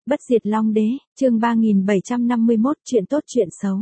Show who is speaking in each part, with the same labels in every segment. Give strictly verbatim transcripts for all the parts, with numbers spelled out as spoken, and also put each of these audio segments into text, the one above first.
Speaker 1: Bất diệt Long Đế, chương ba nghìn bảy trăm năm mươi mốt, chuyện tốt chuyện xấu.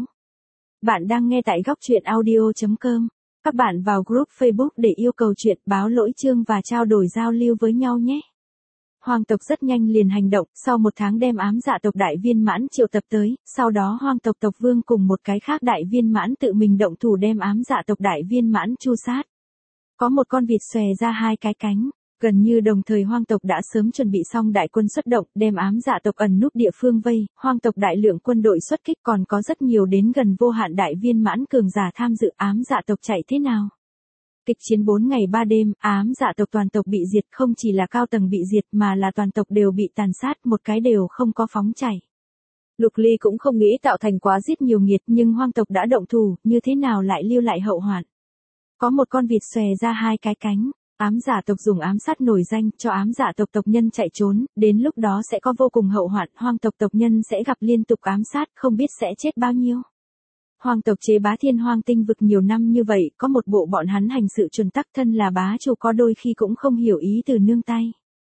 Speaker 1: Bạn đang nghe tại góc truyện audio chấm com. Các bạn vào group Facebook để yêu cầu chuyện, báo lỗi chương và trao đổi giao lưu với nhau nhé. Hoàng tộc rất nhanh liền hành động, sau một tháng đem ám dạ tộc đại viên mãn triệu tập tới, sau đó hoàng tộc tộc vương cùng một cái khác đại viên mãn tự mình động thủ đem ám dạ tộc đại viên mãn chu sát. Có một con vịt xòe ra hai cái cánh. Gần như đồng thời hoang tộc đã sớm chuẩn bị xong đại quân xuất động, đem ám dạ tộc ẩn núp địa phương vây, hoang tộc đại lượng quân đội xuất kích, còn có rất nhiều đến gần vô hạn đại viên mãn cường giả tham dự. Ám dạ tộc chạy thế nào? Kịch chiến bốn ngày ba đêm, ám dạ tộc toàn tộc bị diệt, không chỉ là cao tầng bị diệt mà là toàn tộc đều bị tàn sát, một cái đều không có phóng chảy. Lục Ly cũng không nghĩ tạo thành quá giết nhiều nghiệt, nhưng hoang tộc đã động thủ, như thế nào lại lưu lại hậu hoạn? Có một con vịt xòe ra hai cái cánh. Ám dạ tộc dùng ám sát nổi danh cho ám dạ tộc tộc nhân chạy trốn, đến lúc đó sẽ có vô cùng hậu hoạn, hoang tộc tộc nhân sẽ gặp liên tục ám sát, không biết sẽ chết bao nhiêu. Hoang tộc chế bá thiên hoang tinh vực nhiều năm như vậy, có một bộ bọn hắn hành sự chuẩn tắc, thân là bá chủ có đôi khi cũng không hiểu ý từ nương tay.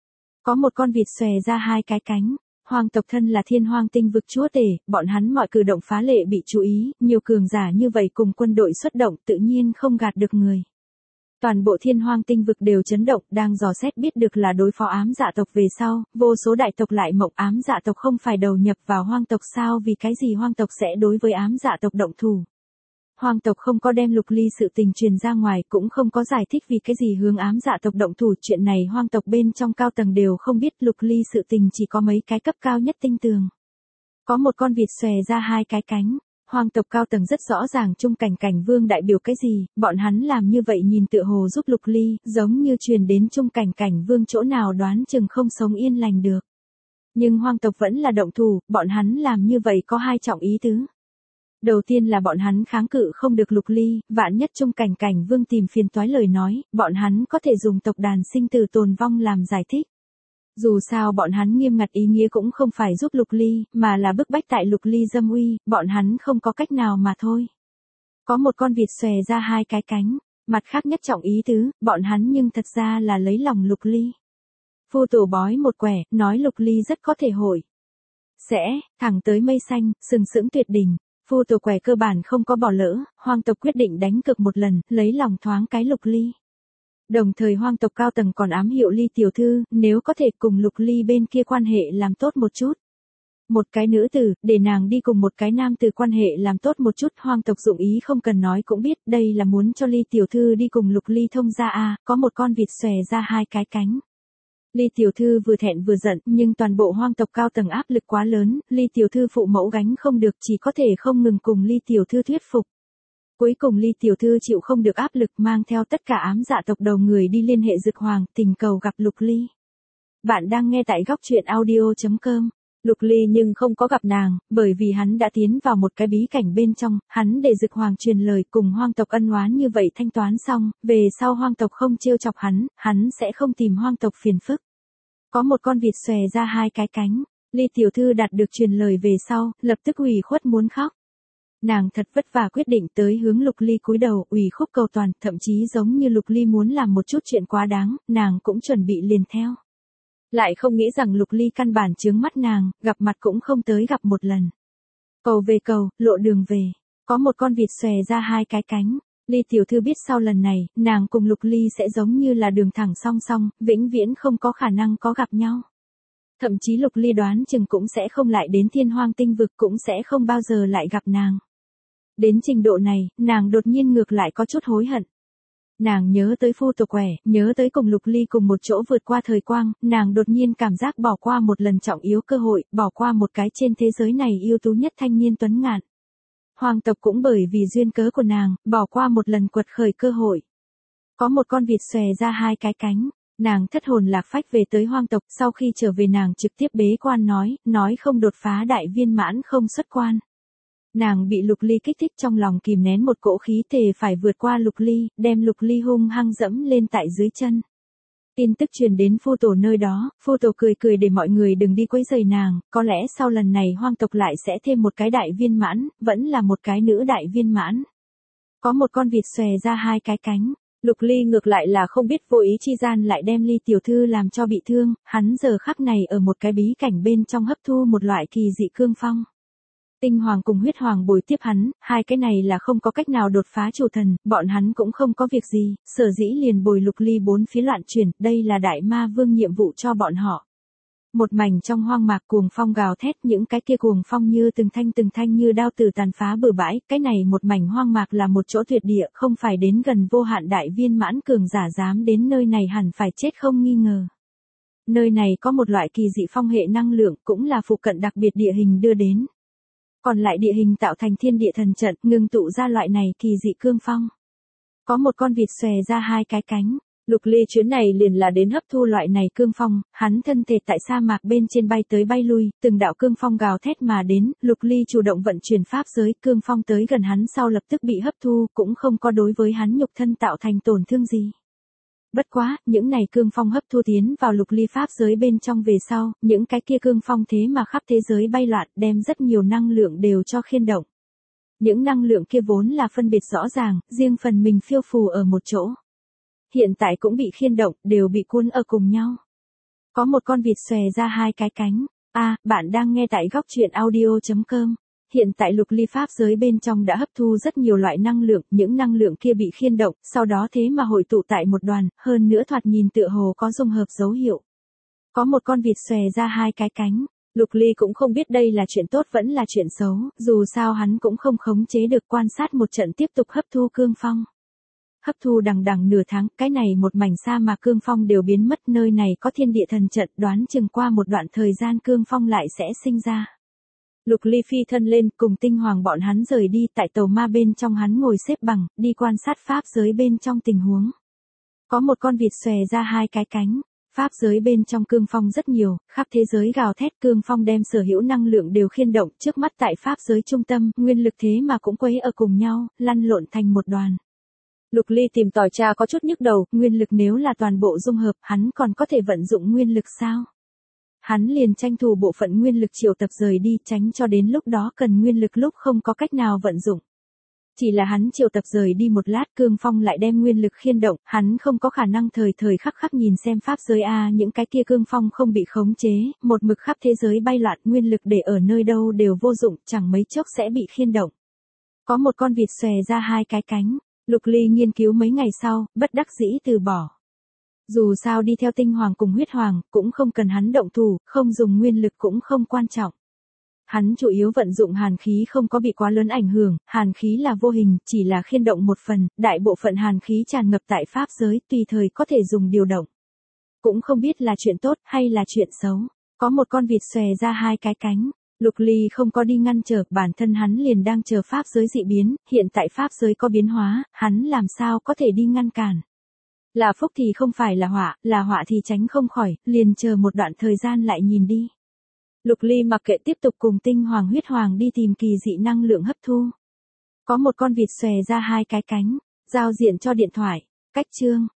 Speaker 1: Có một con vịt xòe ra hai cái cánh. Hoang tộc thân là thiên hoang tinh vực chúa tể, bọn hắn mọi cử động phá lệ bị chú ý, nhiều cường giả như vậy cùng quân đội xuất động tự nhiên không gạt được người. Toàn bộ thiên hoang tinh vực đều chấn động, đang dò xét biết được là đối phó ám dạ tộc về sau, vô số đại tộc lại mộng ám dạ tộc không phải đầu nhập vào hoang tộc sao, vì cái gì hoang tộc sẽ đối với ám dạ tộc động thủ. Hoang tộc không có đem Lục Ly sự tình truyền ra ngoài, cũng không có giải thích vì cái gì hướng ám dạ tộc động thủ, chuyện này hoang tộc bên trong cao tầng đều không biết, Lục Ly sự tình chỉ có mấy cái cấp cao nhất tinh tường. Có một con vịt xòe ra hai cái cánh. Hoang tộc cao tầng rất rõ ràng Trung Cảnh Cảnh Vương đại biểu cái gì, bọn hắn làm như vậy nhìn tựa hồ giúp Lục Ly, giống như truyền đến Trung Cảnh Cảnh Vương chỗ nào đoán chừng không sống yên lành được. Nhưng hoang tộc vẫn là động thủ, bọn hắn làm như vậy có hai trọng ý tứ. Đầu tiên là bọn hắn kháng cự không được Lục Ly, vạn nhất Trung Cảnh Cảnh Vương tìm phiền toái lời nói, bọn hắn có thể dùng tộc đàn sinh tử tồn vong làm giải thích. Dù sao bọn hắn nghiêm ngặt ý nghĩa cũng không phải giúp Lục Ly, mà là bức bách tại Lục Ly dâm uy, bọn hắn không có cách nào mà thôi. Có một con vịt xòe ra hai cái cánh, mặt khác nhất trọng ý tứ, bọn hắn nhưng thật ra là lấy lòng Lục Ly. Phu tổ bói một quẻ, nói Lục Ly rất có thể hội sẽ thẳng tới mây xanh, sừng sững tuyệt đỉnh. Phu tổ quẻ cơ bản không có bỏ lỡ, hoang tộc quyết định đánh cược một lần, lấy lòng thoáng cái Lục Ly. Đồng thời hoang tộc cao tầng còn ám hiệu Ly tiểu thư, nếu có thể cùng Lục Ly bên kia quan hệ làm tốt một chút. Một cái nữ tử, để nàng đi cùng một cái nam tử quan hệ làm tốt một chút, hoang tộc dụng ý không cần nói cũng biết, đây là muốn cho Ly tiểu thư đi cùng Lục Ly thông gia a, có một con vịt xòe ra hai cái cánh. Ly tiểu thư vừa thẹn vừa giận, nhưng toàn bộ hoang tộc cao tầng áp lực quá lớn, Ly tiểu thư phụ mẫu gánh không được, chỉ có thể không ngừng cùng Ly tiểu thư thuyết phục. Cuối cùng Ly tiểu thư chịu không được áp lực, mang theo tất cả ám dạ tộc đầu người đi liên hệ Dực Hoàng, tình cầu gặp Lục Ly. Bạn đang nghe tại góc truyện audio chấm com. Lục Ly nhưng không có gặp nàng, bởi vì hắn đã tiến vào một cái bí cảnh bên trong, hắn để Dực Hoàng truyền lời cùng hoang tộc ân oán như vậy thanh toán xong, về sau hoang tộc không trêu chọc hắn, hắn sẽ không tìm hoang tộc phiền phức. Có một con vịt xòe ra hai cái cánh, Ly tiểu thư đạt được truyền lời về sau, lập tức ủy khuất muốn khóc. Nàng thật vất vả quyết định tới hướng Lục Ly cúi đầu, ủy khúc cầu toàn, thậm chí giống như Lục Ly muốn làm một chút chuyện quá đáng, nàng cũng chuẩn bị liền theo. Lại không nghĩ rằng Lục Ly căn bản chướng mắt nàng, gặp mặt cũng không tới gặp một lần. Cầu về cầu, lộ đường về, có một con vịt xòe ra hai cái cánh. Ly tiểu thư biết sau lần này, nàng cùng Lục Ly sẽ giống như là đường thẳng song song, vĩnh viễn không có khả năng có gặp nhau. Thậm chí Lục Ly đoán chừng cũng sẽ không lại đến thiên hoang tinh vực, cũng sẽ không bao giờ lại gặp nàng. Đến trình độ này, nàng đột nhiên ngược lại có chút hối hận. Nàng nhớ tới phu tổ quẻ, nhớ tới cùng Lục Ly cùng một chỗ vượt qua thời quang, nàng đột nhiên cảm giác bỏ qua một lần trọng yếu cơ hội, bỏ qua một cái trên thế giới này ưu tú nhất thanh niên tuấn ngạn. Hoàng tộc cũng bởi vì duyên cớ của nàng, bỏ qua một lần quật khởi cơ hội. Có một con vịt xòe ra hai cái cánh, nàng thất hồn lạc phách về tới hoang tộc, sau khi trở về nàng trực tiếp bế quan nói, nói không đột phá đại viên mãn không xuất quan. Nàng bị Lục Ly kích thích trong lòng kìm nén một cỗ khí thề phải vượt qua Lục Ly, đem Lục Ly hung hăng dẫm lên tại dưới chân. Tin tức truyền đến phu tổ nơi đó, phu tổ cười cười để mọi người đừng đi quấy rầy nàng, có lẽ sau lần này hoang tộc lại sẽ thêm một cái đại viên mãn, vẫn là một cái nữ đại viên mãn. Có một con vịt xòe ra hai cái cánh, Lục Ly ngược lại là không biết vô ý chi gian lại đem Ly tiểu thư làm cho bị thương, hắn giờ khắc này ở một cái bí cảnh bên trong hấp thu một loại kỳ dị cương phong. Tinh hoàng cùng huyết hoàng bồi tiếp hắn, hai cái này là không có cách nào đột phá chủ thần, bọn hắn cũng không có việc gì, sở dĩ liền bồi Lục Ly bốn phía loạn chuyển, đây là đại ma vương nhiệm vụ cho bọn họ. Một mảnh trong hoang mạc cuồng phong gào thét, những cái kia cuồng phong như từng thanh từng thanh như đao tử tàn phá bừa bãi, cái này một mảnh hoang mạc là một chỗ tuyệt địa, không phải đến gần vô hạn đại viên mãn cường giả dám đến nơi này hẳn phải chết không nghi ngờ. Nơi này có một loại kỳ dị phong hệ năng lượng, cũng là phụ cận đặc biệt địa hình đưa đến. Còn lại địa hình tạo thành thiên địa thần trận, ngưng tụ ra loại này kỳ dị cương phong. Có một con vịt xòe ra hai cái cánh. Lục Ly chuyến này liền là đến hấp thu loại này cương phong, hắn thân thể tại sa mạc bên trên bay tới bay lui, từng đạo cương phong gào thét mà đến, Lục Ly chủ động vận chuyển pháp giới, cương phong tới gần hắn sau lập tức bị hấp thu, cũng không có đối với hắn nhục thân tạo thành tổn thương gì. Bất quá, những này cương phong hấp thu tiến vào Lục Ly pháp giới bên trong về sau, những cái kia cương phong thế mà khắp thế giới bay loạn, đem rất nhiều năng lượng đều cho khiên động. Những năng lượng kia vốn là phân biệt rõ ràng, riêng phần mình phiêu phù ở một chỗ. Hiện tại cũng bị khiên động, đều bị cuốn ở cùng nhau. Có một con vịt xòe ra hai cái cánh. A, à, bạn đang nghe tại góc truyện audio chấm com. Hiện tại Lục Ly pháp giới bên trong đã hấp thu rất nhiều loại năng lượng, những năng lượng kia bị khiên động, sau đó thế mà hội tụ tại một đoàn, hơn nữa thoạt nhìn tựa hồ có dung hợp dấu hiệu. Có một con vịt xòe ra hai cái cánh. Lục Ly cũng không biết đây là chuyện tốt vẫn là chuyện xấu, dù sao hắn cũng không khống chế được quan sát một trận tiếp tục hấp thu cương phong. Hấp thu đằng đằng nửa tháng, cái này một mảnh sa mạc cương phong đều biến mất, nơi này có thiên địa thần trận, đoán chừng qua một đoạn thời gian cương phong lại sẽ sinh ra. Lục Ly phi thân lên, cùng tinh hoàng bọn hắn rời đi, tại tàu ma bên trong hắn ngồi xếp bằng, đi quan sát pháp giới bên trong tình huống. Có một con vịt xòe ra hai cái cánh. Pháp giới bên trong cương phong rất nhiều, khắp thế giới gào thét, cương phong đem sở hữu năng lượng đều khiên động, trước mắt tại pháp giới trung tâm, nguyên lực thế mà cũng quấy ở cùng nhau, lăn lộn thành một đoàn. Lục Ly tìm tòi tra có chút nhức đầu, nguyên lực nếu là toàn bộ dung hợp, hắn còn có thể vận dụng nguyên lực sao? Hắn liền tranh thủ bộ phận nguyên lực triệu tập rời đi, tránh cho đến lúc đó cần nguyên lực lúc không có cách nào vận dụng. Chỉ là hắn triệu tập rời đi một lát, cương phong lại đem nguyên lực khiên động, hắn không có khả năng thời thời khắc khắc nhìn xem pháp giới a, những cái kia cương phong không bị khống chế, một mực khắp thế giới bay loạn, nguyên lực để ở nơi đâu đều vô dụng, chẳng mấy chốc sẽ bị khiên động. Có một con vịt xòe ra hai cái cánh. Lục Ly nghiên cứu mấy ngày sau, bất đắc dĩ từ bỏ. Dù sao đi theo tinh hoàng cùng huyết hoàng, cũng không cần hắn động thủ, không dùng nguyên lực cũng không quan trọng. Hắn chủ yếu vận dụng hàn khí không có bị quá lớn ảnh hưởng, hàn khí là vô hình, chỉ là khiên động một phần, đại bộ phận hàn khí tràn ngập tại pháp giới, tùy thời có thể dùng điều động. Cũng không biết là chuyện tốt hay là chuyện xấu. Có một con vịt xòe ra hai cái cánh. Lục Ly không có đi ngăn trở, bản thân hắn liền đang chờ pháp giới dị biến, hiện tại pháp giới có biến hóa, hắn làm sao có thể đi ngăn cản. Là phúc thì không phải là họa, là họa thì tránh không khỏi, liền chờ một đoạn thời gian lại nhìn đi. Lục Ly mặc kệ tiếp tục cùng tinh hoàng huyết hoàng đi tìm kỳ dị năng lượng hấp thu. Có một con vịt xòe ra hai cái cánh, giao diện cho điện thoại, cách chương.